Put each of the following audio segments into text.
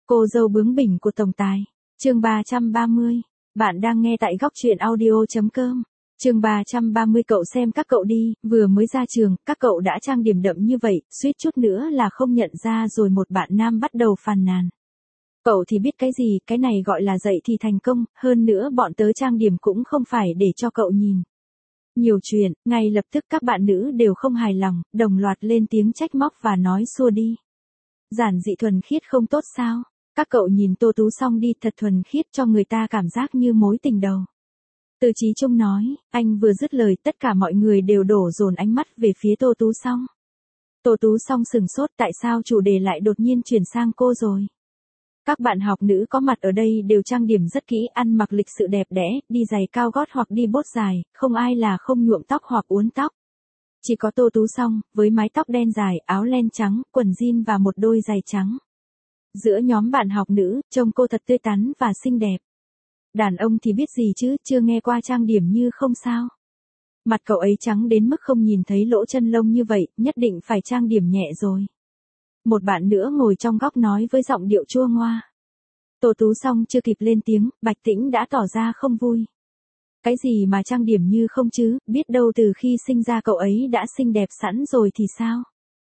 Cô dâu bướng bỉnh của tổng tài. Chương 330. Bạn đang nghe tại góc truyện audio.com. Chương 330. Cậu xem các cậu đi, vừa mới ra trường, các cậu đã trang điểm đậm như vậy, suýt chút nữa là không nhận ra rồi. Một bạn nam bắt đầu phàn nàn. Cậu thì biết cái gì, cái này gọi là dậy thì thành công, hơn nữa bọn tớ trang điểm cũng không phải để cho cậu nhìn. Nhiều chuyện, ngay lập tức các bạn nữ đều không hài lòng, đồng loạt lên tiếng trách móc và nói xua đi. Giản dị thuần khiết không tốt sao? Các cậu nhìn Tô Tú Song đi, thật thuần khiết, cho người ta cảm giác như mối tình đầu. Từ Chí Trung nói, anh vừa dứt lời tất cả mọi người đều đổ dồn ánh mắt về phía Tô Tú Song. Tô Tú Song sừng sốt, tại sao chủ đề lại đột nhiên chuyển sang cô rồi? Các bạn học nữ có mặt ở đây đều trang điểm rất kỹ, ăn mặc lịch sự đẹp đẽ, đi giày cao gót hoặc đi bốt dài, không ai là không nhuộm tóc hoặc uốn tóc. Chỉ có Tô Tú Song, với mái tóc đen dài, áo len trắng, quần jean và một đôi giày trắng. Giữa nhóm bạn học nữ, trông cô thật tươi tắn và xinh đẹp. Đàn ông thì biết gì chứ, chưa nghe qua trang điểm như không sao. Mặt cậu ấy trắng đến mức không nhìn thấy lỗ chân lông như vậy, nhất định phải trang điểm nhẹ rồi. Một bạn nữa ngồi trong góc nói với giọng điệu chua ngoa. Tô Tú Song chưa kịp lên tiếng, Bạch Tĩnh đã tỏ ra không vui. Cái gì mà trang điểm như không chứ, biết đâu từ khi sinh ra cậu ấy đã xinh đẹp sẵn rồi thì sao?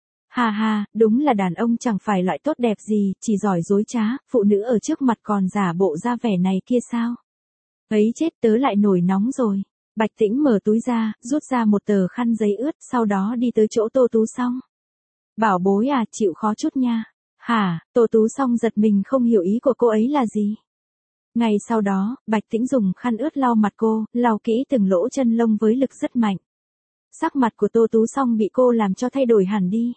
Hà hà, đúng là đàn ông chẳng phải loại tốt đẹp gì, chỉ giỏi dối trá, phụ nữ ở trước mặt còn giả bộ ra vẻ này kia sao? Ấy chết, tớ lại nổi nóng rồi. Bạch Tĩnh mở túi ra, rút ra một tờ khăn giấy ướt, sau đó đi tới chỗ Tô Tú Song. Bảo bối à, chịu khó chút nha. Hả? Tô Tú Song giật mình không hiểu ý của cô ấy là gì. Ngay sau đó, Bạch Tĩnh dùng khăn ướt lau mặt cô, lau kỹ từng lỗ chân lông với lực rất mạnh. Sắc mặt của Tô Tú Song bị cô làm cho thay đổi hẳn đi.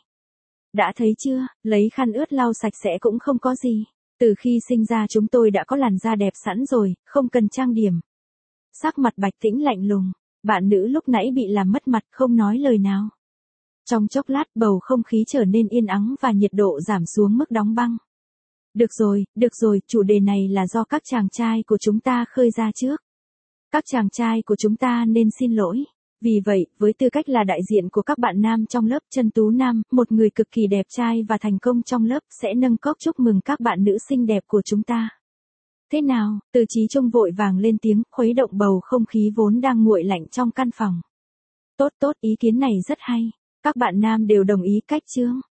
Đã thấy chưa, lấy khăn ướt lau sạch sẽ cũng không có gì. Từ khi sinh ra chúng tôi đã có làn da đẹp sẵn rồi, không cần trang điểm. Sắc mặt Bạch Tĩnh lạnh lùng, bạn nữ lúc nãy bị làm mất mặt không nói lời nào. Trong chốc lát bầu không khí trở nên yên ắng và nhiệt độ giảm xuống mức đóng băng. Được rồi, chủ đề này là do các chàng trai của chúng ta khơi ra trước. Các chàng trai của chúng ta nên xin lỗi. Vì vậy, với tư cách là đại diện của các bạn nam trong lớp, Trân Tú Nam, một người cực kỳ đẹp trai và thành công trong lớp, sẽ nâng cốc chúc mừng các bạn nữ xinh đẹp của chúng ta. Thế nào? Từ Chí Trung vội vàng lên tiếng, khuấy động bầu không khí vốn đang nguội lạnh trong căn phòng. Tốt, ý kiến này rất hay. Các bạn nam đều đồng ý cách chưa?